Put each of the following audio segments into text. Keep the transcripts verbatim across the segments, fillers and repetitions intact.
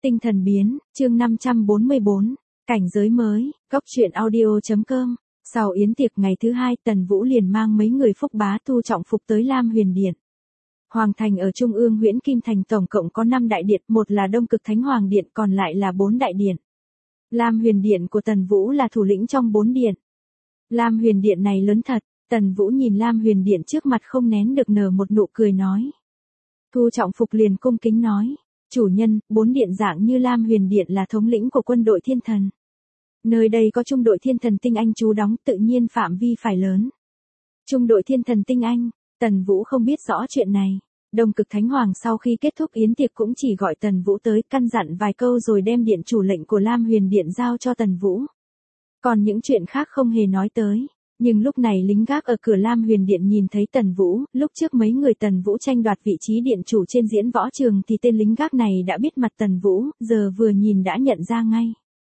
Tinh thần biến, chương năm trăm bốn mươi bốn, cảnh giới mới, góc truyện audio.com. Sau yến tiệc ngày thứ hai, Tần Vũ liền mang mấy người Phúc Bá Thu trọng phục tới Lam Huyền Điện. Hoàng thành ở Trung ương Huyễn Kim Thành tổng cộng có năm đại điện, một là Đông Cực Thánh Hoàng Điện, còn lại là bốn đại điện. Lam Huyền Điện của Tần Vũ là thủ lĩnh trong bốn điện. Lam Huyền Điện này lớn thật, Tần Vũ nhìn Lam Huyền Điện trước mặt không nén được nở một nụ cười nói. Thu trọng phục liền cung kính nói. Chủ nhân, bốn điện dạng như Lam Huyền Điện là thống lĩnh của quân đội thiên thần. Nơi đây có trung đội thiên thần tinh anh trú đóng, tự nhiên phạm vi phải lớn. Trung đội thiên thần tinh anh, Tần Vũ không biết rõ chuyện này. Đông Cực Thánh Hoàng sau khi kết thúc yến tiệc cũng chỉ gọi Tần Vũ tới căn dặn vài câu rồi đem điện chủ lệnh của Lam Huyền Điện giao cho Tần Vũ. Còn những chuyện khác không hề nói tới. Nhưng lúc này lính gác ở cửa Lam Huyền Điện nhìn thấy Tần Vũ, lúc trước mấy người Tần Vũ tranh đoạt vị trí điện chủ trên diễn võ trường thì tên lính gác này đã biết mặt Tần Vũ, giờ vừa nhìn đã nhận ra ngay.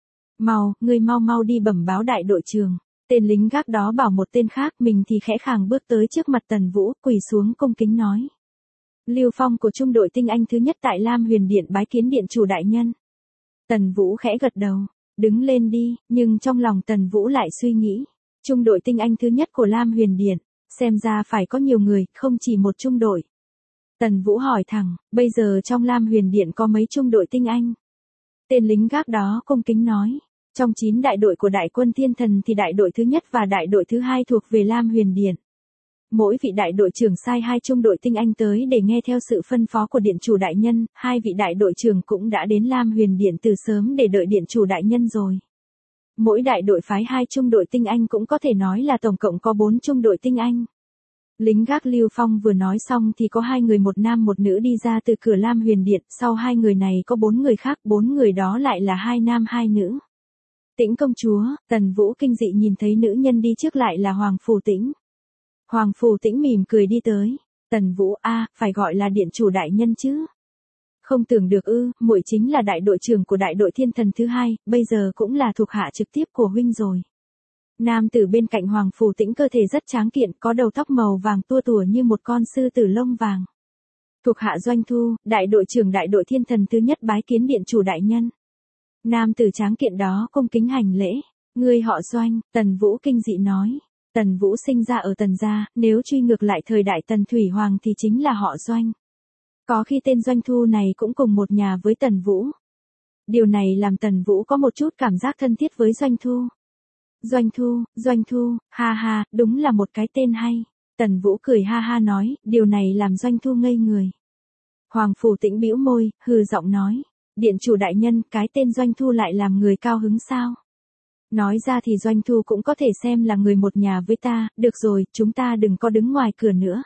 Mau, ngươi mau mau đi bẩm báo đại đội trưởng. Tên lính gác đó bảo một tên khác, mình thì khẽ khàng bước tới trước mặt Tần Vũ, quỳ xuống cung kính nói. Lưu Phong của trung đội tinh anh thứ nhất tại Lam Huyền Điện bái kiến điện chủ đại nhân. Tần Vũ khẽ gật đầu, đứng lên đi, nhưng trong lòng Tần Vũ lại suy nghĩ. Trung đội tinh anh thứ nhất của Lam Huyền Điện, xem ra phải có nhiều người, không chỉ một trung đội. Tần Vũ hỏi thẳng, bây giờ trong Lam Huyền Điện có mấy trung đội tinh anh? Tên lính gác đó cung kính nói, trong chín đại đội của đại quân thiên thần thì đại đội thứ nhất và đại đội thứ hai thuộc về Lam Huyền Điện. Mỗi vị đại đội trưởng sai hai trung đội tinh anh tới để nghe theo sự phân phó của điện chủ đại nhân, hai vị đại đội trưởng cũng đã đến Lam Huyền Điện từ sớm để đợi điện chủ đại nhân rồi. Mỗi đại đội phái hai trung đội tinh anh cũng có thể nói là tổng cộng có bốn trung đội tinh anh. Lính gác Lưu Phong vừa nói xong thì có hai người một nam một nữ đi ra từ cửa Lam Huyền Điện, sau hai người này có bốn người khác, bốn người đó lại là hai nam hai nữ. Tĩnh công chúa, Tần Vũ kinh dị nhìn thấy nữ nhân đi trước lại là Hoàng Phù Tĩnh. Hoàng Phù Tĩnh mỉm cười đi tới, Tần Vũ a, phải gọi là điện chủ đại nhân chứ. Không tưởng được ư, muội chính là đại đội trưởng của đại đội thiên thần thứ hai, bây giờ cũng là thuộc hạ trực tiếp của huynh rồi. Nam tử bên cạnh Hoàng Phù Tĩnh cơ thể rất tráng kiện, có đầu tóc màu vàng tua tủa như một con sư tử lông vàng. Thuộc hạ Doanh Thu, đại đội trưởng đại đội thiên thần thứ nhất bái kiến điện chủ đại nhân. Nam tử tráng kiện đó cung kính hành lễ, ngươi họ Doanh, Tần Vũ kinh dị nói. Tần Vũ sinh ra ở Tần gia, nếu truy ngược lại thời đại Tần Thủy Hoàng thì chính là họ Doanh. Có khi tên Doanh Thu này cũng cùng một nhà với Tần Vũ. Điều này làm Tần Vũ có một chút cảm giác thân thiết với Doanh Thu. Doanh Thu, Doanh Thu, ha ha, đúng là một cái tên hay. Tần Vũ cười ha ha nói, điều này làm Doanh Thu ngây người. Hoàng Phù Tĩnh bĩu môi, hừ giọng nói, điện chủ đại nhân, cái tên Doanh Thu lại làm người cao hứng sao? Nói ra thì Doanh Thu cũng có thể xem là người một nhà với ta, được rồi, chúng ta đừng có đứng ngoài cửa nữa.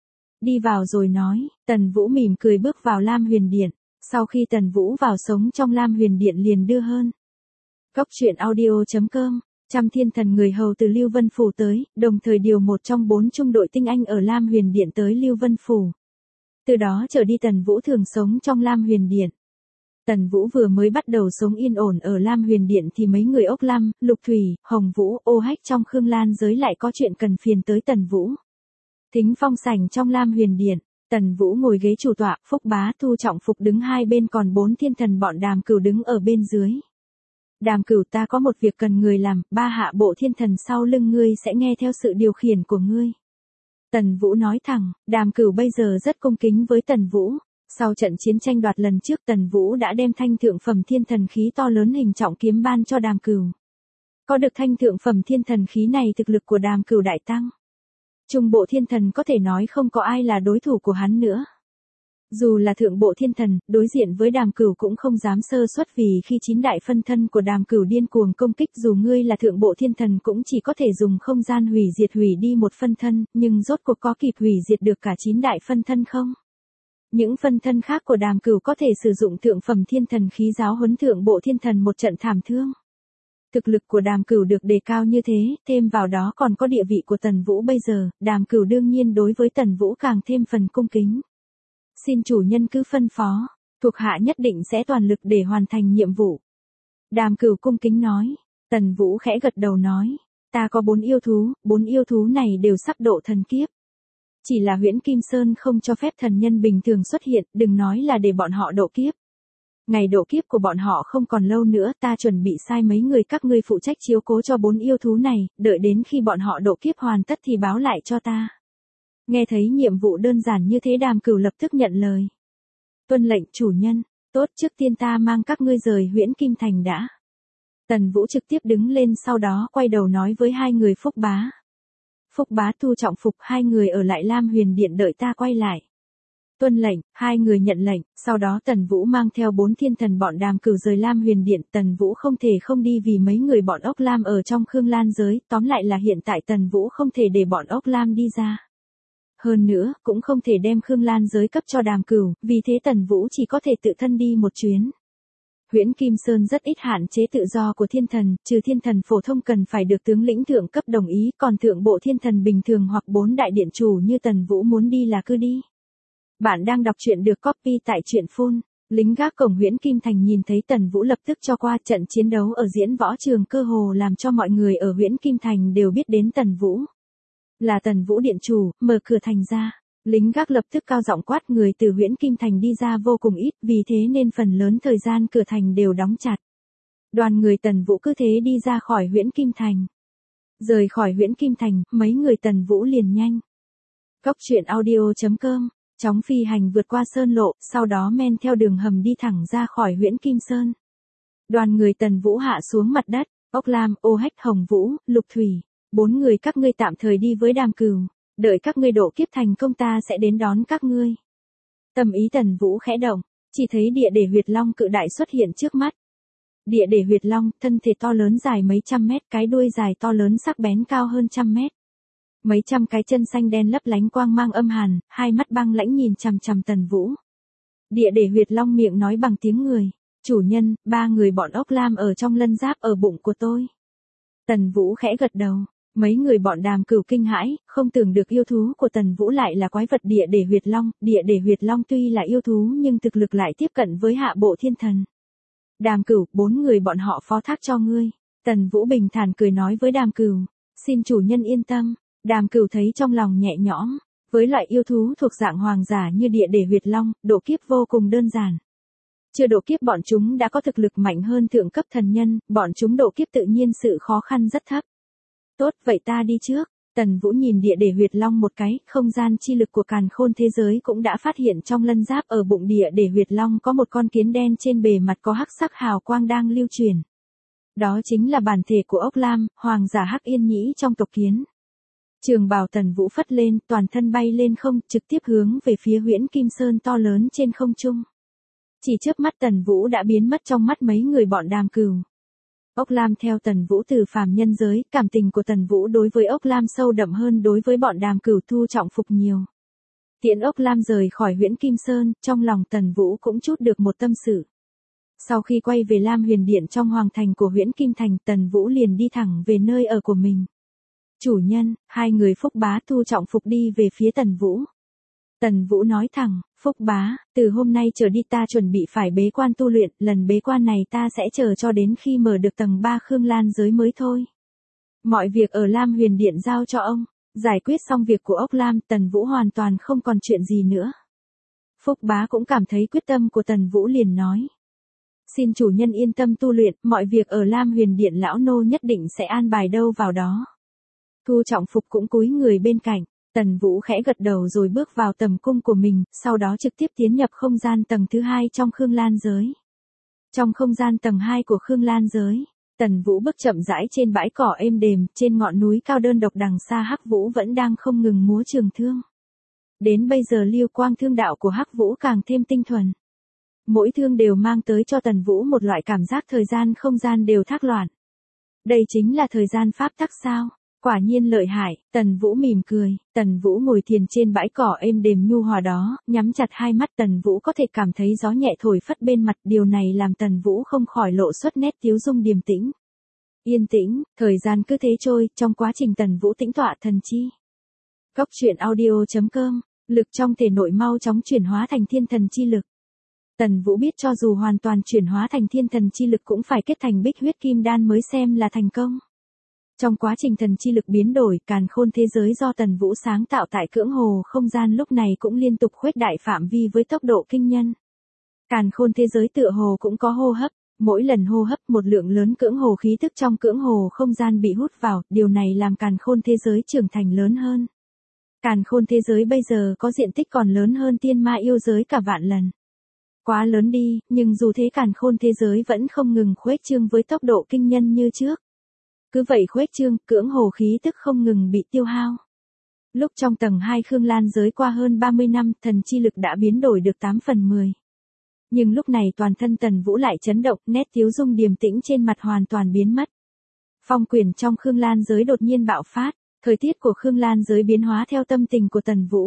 Đi vào rồi nói, Tần Vũ mỉm cười bước vào Lam Huyền Điện, sau khi Tần Vũ vào sống trong Lam Huyền Điện liền đưa hơn. Góc truyện audio.com, trăm thiên thần người hầu từ Lưu Vân Phủ tới, đồng thời điều một trong bốn trung đội tinh anh ở Lam Huyền Điện tới Lưu Vân Phủ. Từ đó trở đi Tần Vũ thường sống trong Lam Huyền Điện. Tần Vũ vừa mới bắt đầu sống yên ổn ở Lam Huyền Điện thì mấy người Ốc Lam, Lục Thủy, Hồng Vũ, Ô Hách trong Khương Lan giới lại có chuyện cần phiền tới Tần Vũ. Thính phong sảnh trong Lam Huyền Điện, Tần Vũ ngồi ghế chủ tọa, Phúc Bá Thu trọng phục đứng hai bên còn bốn thiên thần bọn Đàm Cửu đứng ở bên dưới. Đàm Cửu, ta có một việc cần người làm, ba hạ bộ thiên thần sau lưng ngươi sẽ nghe theo sự điều khiển của ngươi. Tần Vũ nói thẳng, Đàm Cửu bây giờ rất cung kính với Tần Vũ. Sau trận chiến tranh đoạt lần trước Tần Vũ đã đem thanh thượng phẩm thiên thần khí to lớn hình trọng kiếm ban cho Đàm Cửu. Có được thanh thượng phẩm thiên thần khí này thực lực của Đàm Cửu đại tăng. Trung bộ thiên thần có thể nói không có ai là đối thủ của hắn nữa. Dù là thượng bộ thiên thần, đối diện với Đàm Cửu cũng không dám sơ suất vì khi chín đại phân thân của Đàm Cửu điên cuồng công kích dù ngươi là thượng bộ thiên thần cũng chỉ có thể dùng không gian hủy diệt hủy đi một phân thân, nhưng rốt cuộc có kịp hủy diệt được cả chín đại phân thân không? Những phân thân khác của Đàm Cửu có thể sử dụng thượng phẩm thiên thần khí giáo huấn thượng bộ thiên thần một trận thảm thương. Thực lực của Đàm Cửu được đề cao như thế, thêm vào đó còn có địa vị của Tần Vũ bây giờ, Đàm Cửu đương nhiên đối với Tần Vũ càng thêm phần cung kính. Xin chủ nhân cứ phân phó, thuộc hạ nhất định sẽ toàn lực để hoàn thành nhiệm vụ. Đàm Cửu cung kính nói, Tần Vũ khẽ gật đầu nói, ta có bốn yêu thú, bốn yêu thú này đều sắp độ thần kiếp. Chỉ là Huyễn Kim Sơn không cho phép thần nhân bình thường xuất hiện, đừng nói là để bọn họ độ kiếp. Ngày độ kiếp của bọn họ không còn lâu nữa, ta chuẩn bị sai mấy người các ngươi phụ trách chiếu cố cho bốn yêu thú này, đợi đến khi bọn họ độ kiếp hoàn tất thì báo lại cho ta. Nghe thấy nhiệm vụ đơn giản như thế Đàm Cửu lập tức nhận lời. Tuân lệnh chủ nhân, tốt, trước tiên ta mang các ngươi rời Huyễn Kim Thành đã. Tần Vũ trực tiếp đứng lên, sau đó quay đầu nói với hai người Phúc Bá. Phúc Bá, Thu Trọng Phục, hai người ở lại Lam Huyền Điện đợi ta quay lại. Tuân lệnh, hai người nhận lệnh, sau đó Tần Vũ mang theo bốn thiên thần bọn Đàm Cửu rời Lam Huyền Điện. Tần Vũ không thể không đi vì mấy người bọn Ốc Lam ở trong Khương Lan giới, tóm lại là hiện tại Tần Vũ không thể để bọn Ốc Lam đi ra. Hơn nữa, cũng không thể đem Khương Lan giới cấp cho Đàm Cửu, vì thế Tần Vũ chỉ có thể tự thân đi một chuyến. Huyễn Kim Sơn rất ít hạn chế tự do của thiên thần, trừ thiên thần phổ thông cần phải được tướng lĩnh thượng cấp đồng ý, còn thượng bộ thiên thần bình thường hoặc bốn đại điện chủ như Tần Vũ muốn đi là cứ đi. Bạn đang đọc truyện được copy tại truyện phun. Lính gác cổng Huyễn Kim Thành nhìn thấy Tần Vũ lập tức cho qua. Trận chiến đấu ở diễn võ trường cơ hồ làm cho mọi người ở Huyễn Kim Thành đều biết đến Tần Vũ. Là Tần Vũ điện chủ, mở cửa thành ra. Lính gác lập tức cao giọng quát, người từ Huyễn Kim Thành đi ra vô cùng ít, vì thế nên phần lớn thời gian cửa thành đều đóng chặt. Đoàn người Tần Vũ cứ thế đi ra khỏi Huyễn Kim Thành. Rời khỏi Huyễn Kim Thành, mấy người Tần Vũ liền nhanh. Cốc truyện audio chấm com, chóng phi hành vượt qua sơn lộ, sau đó men theo đường hầm đi thẳng ra khỏi Huyễn Kim Sơn. Đoàn người Tần Vũ hạ xuống mặt đất, Ốc Lam, Ô Hách, Hồng Vũ, Lục Thủy, bốn người các ngươi tạm thời đi với Đàm Cửu. Đợi các ngươi độ kiếp thành công ta sẽ đến đón các ngươi. Tâm ý Tần Vũ khẽ động, chỉ thấy địa để huyệt long cự đại xuất hiện trước mắt. Địa để huyệt long, thân thể to lớn dài mấy trăm mét, cái đuôi dài to lớn sắc bén cao hơn trăm mét. Mấy trăm cái chân xanh đen lấp lánh quang mang âm hàn, hai mắt băng lãnh nhìn chằm chằm Tần Vũ. Địa để huyệt long miệng nói bằng tiếng người, chủ nhân, ba người bọn Ốc Lam ở trong lân giáp ở bụng của tôi. Tần Vũ khẽ gật đầu. Mấy người bọn Đàm Cửu kinh hãi, không tưởng được yêu thú của Tần Vũ lại là quái vật địa để huyệt long. Địa để huyệt long tuy là yêu thú nhưng thực lực lại tiếp cận với hạ bộ thiên thần. Đàm Cửu, bốn người bọn họ phó thác cho ngươi. Tần Vũ bình thản cười nói với Đàm Cửu. Xin chủ nhân yên tâm. Đàm Cửu thấy trong lòng nhẹ nhõm. Với loại yêu thú thuộc dạng hoàng giả như địa để huyệt long, độ kiếp vô cùng đơn giản. Chưa độ kiếp bọn chúng đã có thực lực mạnh hơn thượng cấp thần nhân, bọn chúng độ kiếp tự nhiên sự khó khăn rất thấp. Tốt, vậy ta đi trước. Tần Vũ nhìn địa để huyệt long một cái, không gian chi lực của càn khôn thế giới cũng đã phát hiện trong lân giáp ở bụng địa để huyệt long có một con kiến đen trên bề mặt có hắc sắc hào quang đang lưu truyền. Đó chính là bản thể của Ốc Lam, hoàng giả Hắc Yên Nhĩ trong tộc kiến. Trường bào Tần Vũ phất lên, toàn thân bay lên không, trực tiếp hướng về phía Huyễn Kim Sơn to lớn trên không trung. Chỉ chớp mắt Tần Vũ đã biến mất trong mắt mấy người bọn Đàm Cửu. Ốc Lam theo Tần Vũ từ phàm nhân giới, cảm tình của Tần Vũ đối với Ốc Lam sâu đậm hơn đối với bọn Đàm Cửu Thu Trọng Phục nhiều. Tiễn Ốc Lam rời khỏi Huyễn Kim Sơn, trong lòng Tần Vũ cũng chút được một tâm sự. Sau khi quay về Lam Huyền Điện trong hoàng thành của Huyễn Kim Thành, Tần Vũ liền đi thẳng về nơi ở của mình. Chủ nhân, hai người Phúc Bá Thu Trọng Phục đi về phía Tần Vũ. Tần Vũ nói thẳng, Phúc Bá, từ hôm nay trở đi ta chuẩn bị phải bế quan tu luyện, lần bế quan này ta sẽ chờ cho đến khi mở được tầng ba Khương Lan giới mới thôi. Mọi việc ở Lam Huyền Điện giao cho ông, giải quyết xong việc của Ốc Lam, Tần Vũ hoàn toàn không còn chuyện gì nữa. Phúc Bá cũng cảm thấy quyết tâm của Tần Vũ liền nói. Xin chủ nhân yên tâm tu luyện, mọi việc ở Lam Huyền Điện lão nô nhất định sẽ an bài đâu vào đó. Thu Trọng Phục cũng cúi người bên cạnh. Tần Vũ khẽ gật đầu rồi bước vào tầm cung của mình, sau đó trực tiếp tiến nhập không gian tầng thứ hai trong Khương Lan giới. Trong không gian tầng hai của Khương Lan giới, Tần Vũ bước chậm rãi trên bãi cỏ êm đềm, trên ngọn núi cao đơn độc đằng xa Hắc Vũ vẫn đang không ngừng múa trường thương. Đến bây giờ lưu quang thương đạo của Hắc Vũ càng thêm tinh thuần. Mỗi thương đều mang tới cho Tần Vũ một loại cảm giác thời gian không gian đều thác loạn. Đây chính là thời gian pháp tắc sao? Quả nhiên lợi hại, Tần Vũ mỉm cười, Tần Vũ ngồi thiền trên bãi cỏ êm đềm nhu hòa đó, nhắm chặt hai mắt Tần Vũ có thể cảm thấy gió nhẹ thổi phất bên mặt, điều này làm Tần Vũ không khỏi lộ xuất nét tiếu dung điềm tĩnh. Yên tĩnh, thời gian cứ thế trôi, trong quá trình Tần Vũ tĩnh tọa thần chi. Cốc truyện audio chấm com, lực trong thể nội mau chóng chuyển hóa thành thiên thần chi lực. Tần Vũ biết cho dù hoàn toàn chuyển hóa thành thiên thần chi lực cũng phải kết thành bích huyết kim đan mới xem là thành công. Trong quá trình thần chi lực biến đổi, càn khôn thế giới do Tần Vũ sáng tạo tại cưỡng hồ không gian lúc này cũng liên tục khuếch đại phạm vi với tốc độ kinh nhân. Càn khôn thế giới tựa hồ cũng có hô hấp, mỗi lần hô hấp một lượng lớn cưỡng hồ khí tức trong cưỡng hồ không gian bị hút vào, điều này làm càn khôn thế giới trưởng thành lớn hơn. Càn khôn thế giới bây giờ có diện tích còn lớn hơn tiên ma yêu giới cả vạn lần. Quá lớn đi, nhưng dù thế càn khôn thế giới vẫn không ngừng khuếch trương với tốc độ kinh nhân như trước. Cứ vậy khuếch trương, cưỡng hồ khí tức không ngừng bị tiêu hao. Lúc trong tầng hai Khương Lan giới qua hơn ba mươi năm, thần chi lực đã biến đổi được tám phần mười. Nhưng lúc này toàn thân Tần Vũ lại chấn động, nét tiếu dung điềm tĩnh trên mặt hoàn toàn biến mất. Phong quyền trong Khương Lan giới đột nhiên bạo phát, thời tiết của Khương Lan giới biến hóa theo tâm tình của Tần Vũ.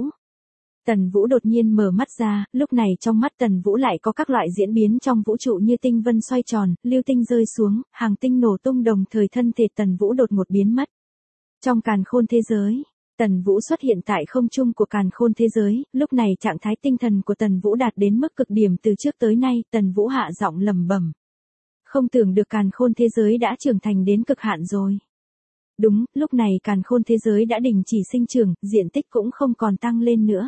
Tần Vũ đột nhiên mở mắt ra, lúc này trong mắt Tần Vũ lại có các loại diễn biến trong vũ trụ như tinh vân xoay tròn, lưu tinh rơi xuống, hàng tinh nổ tung, đồng thời thân thể Tần Vũ đột ngột biến mất. Trong càn khôn thế giới, Tần Vũ xuất hiện tại không trung của càn khôn thế giới, lúc này trạng thái tinh thần của Tần Vũ đạt đến mức cực điểm từ trước tới nay, Tần Vũ hạ giọng lẩm bẩm. Không tưởng được càn khôn thế giới đã trưởng thành đến cực hạn rồi. Đúng, lúc này càn khôn thế giới đã đình chỉ sinh trưởng, diện tích cũng không còn tăng lên nữa.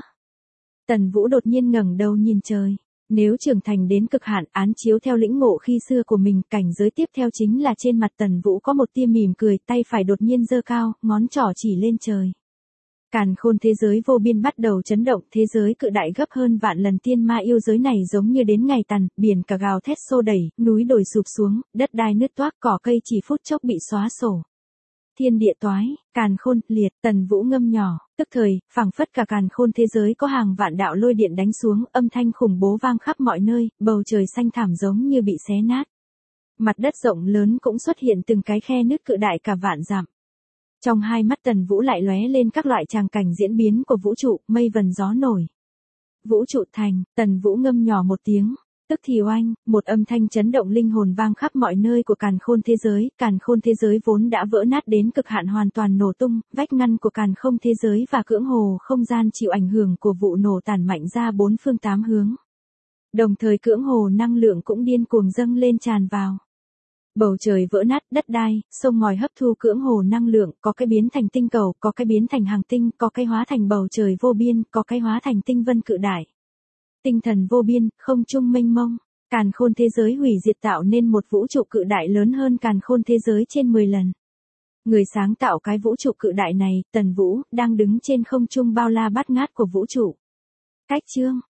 Tần Vũ đột nhiên ngẩng đầu nhìn trời. Nếu trưởng thành đến cực hạn, án chiếu theo lĩnh ngộ khi xưa của mình, cảnh giới tiếp theo chính là trên mặt Tần Vũ có một tia mỉm cười, tay phải đột nhiên giơ cao, ngón trỏ chỉ lên trời. Càn khôn thế giới vô biên bắt đầu chấn động, thế giới cự đại gấp hơn vạn lần tiên ma yêu giới này giống như đến ngày tàn, biển cả gào thét xô đẩy, núi đồi sụp xuống, đất đai nứt toác, cỏ cây chỉ phút chốc bị xóa sổ. Thiên địa toái, càn khôn, liệt, Tần Vũ ngâm nhỏ, tức thời, phảng phất cả càn khôn thế giới có hàng vạn đạo lôi điện đánh xuống, âm thanh khủng bố vang khắp mọi nơi, bầu trời xanh thảm giống như bị xé nát. Mặt đất rộng lớn cũng xuất hiện từng cái khe nứt cự đại cả vạn dặm. Trong hai mắt Tần Vũ lại lóe lên các loại tràng cảnh diễn biến của vũ trụ, mây vần gió nổi. Vũ trụ thành, Tần Vũ ngâm nhỏ một tiếng. Tức thì oanh, một âm thanh chấn động linh hồn vang khắp mọi nơi của càn khôn thế giới, càn khôn thế giới vốn đã vỡ nát đến cực hạn hoàn toàn nổ tung, vách ngăn của càn khôn thế giới và cưỡng hồ không gian chịu ảnh hưởng của vụ nổ tản mạnh ra bốn phương tám hướng. Đồng thời cưỡng hồ năng lượng cũng điên cuồng dâng lên tràn vào. Bầu trời vỡ nát, đất đai, sông ngòi hấp thu cưỡng hồ năng lượng, có cái biến thành tinh cầu, có cái biến thành hàng tinh, có cái hóa thành bầu trời vô biên, có cái hóa thành tinh vân cự đại. Tinh thần vô biên, không trung mênh mông, càn khôn thế giới hủy diệt tạo nên một vũ trụ cự đại lớn hơn càn khôn thế giới trên mười lần. Người sáng tạo cái vũ trụ cự đại này, Tần Vũ, đang đứng trên không trung bao la bát ngát của vũ trụ. Cách chương